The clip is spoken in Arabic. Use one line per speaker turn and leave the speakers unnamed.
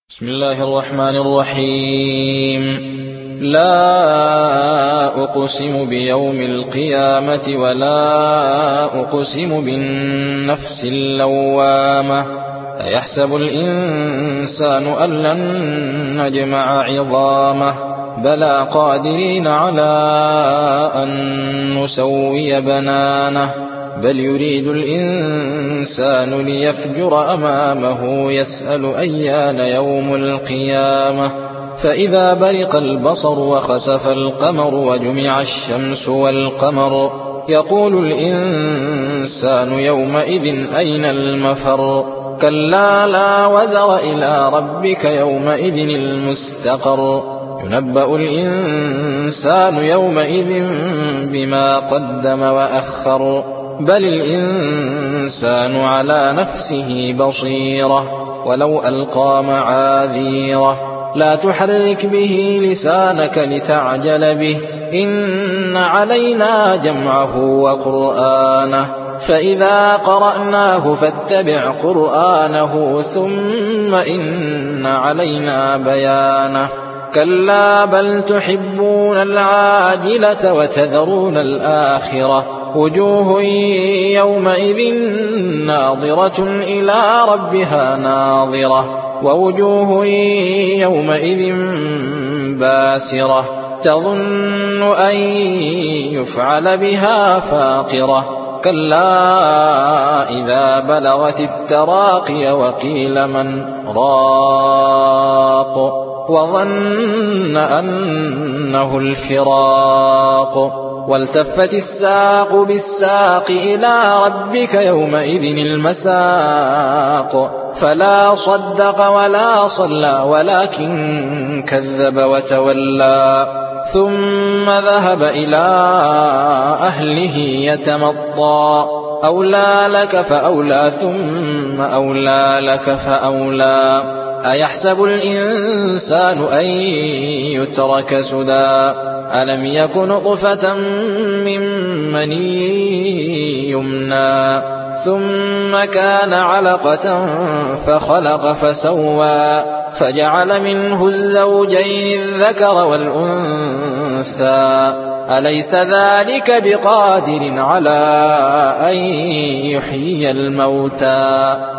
بسم الله الرحمن الرحيم. لا أقسم بيوم القيامة ولا أقسم بالنفس اللوامة. أيحسب الإنسان أن لن نجمع عظامه بلى قادرين على أن نسوي بنانه بل يريد الإنسان ليفجر أمامه يسأل أيان يوم القيامة. فإذا برق البصر وخسف القمر وجمع الشمس والقمر يقول الإنسان يومئذ أين المفر. كلا لا وزر إلى ربك يومئذ المستقر. ينبأ الإنسان يومئذ بما قدم وأخر بل الإنسان على نفسه بصيرة ولو ألقى معاذيره. لا تحرك به لسانك لتعجل به إن علينا جمعه وقرآنه فإذا قرأناه فاتبع قرآنه ثم إن علينا بيانه. كلا بل تحبون العاجلة وتذرون الآخرة وجوه يومئذ ناظرة إلى ربها ناظرة ووجوه يومئذ باسرة تظن أن يفعل بها فاقرة. كلا إذا بلغت التراقي وقيل من راق وظن أنه الفراق والتفت الساق بالساق إلى ربك يومئذ المساق. فلا صدق ولا صلى ولكن كذب وتولى ثم ذهب إلى أهله يتمطى. أولى لك فأولى ثم أولى لك فأولى. أيحسب الإنسان أن يترك سدى ألم يك نطفة من مني يمنى ثم كان علقة فخلق فسوى فجعل منه الزوجين الذكر والأنثى. أليس ذلك بقادر على أن يحيي الموتى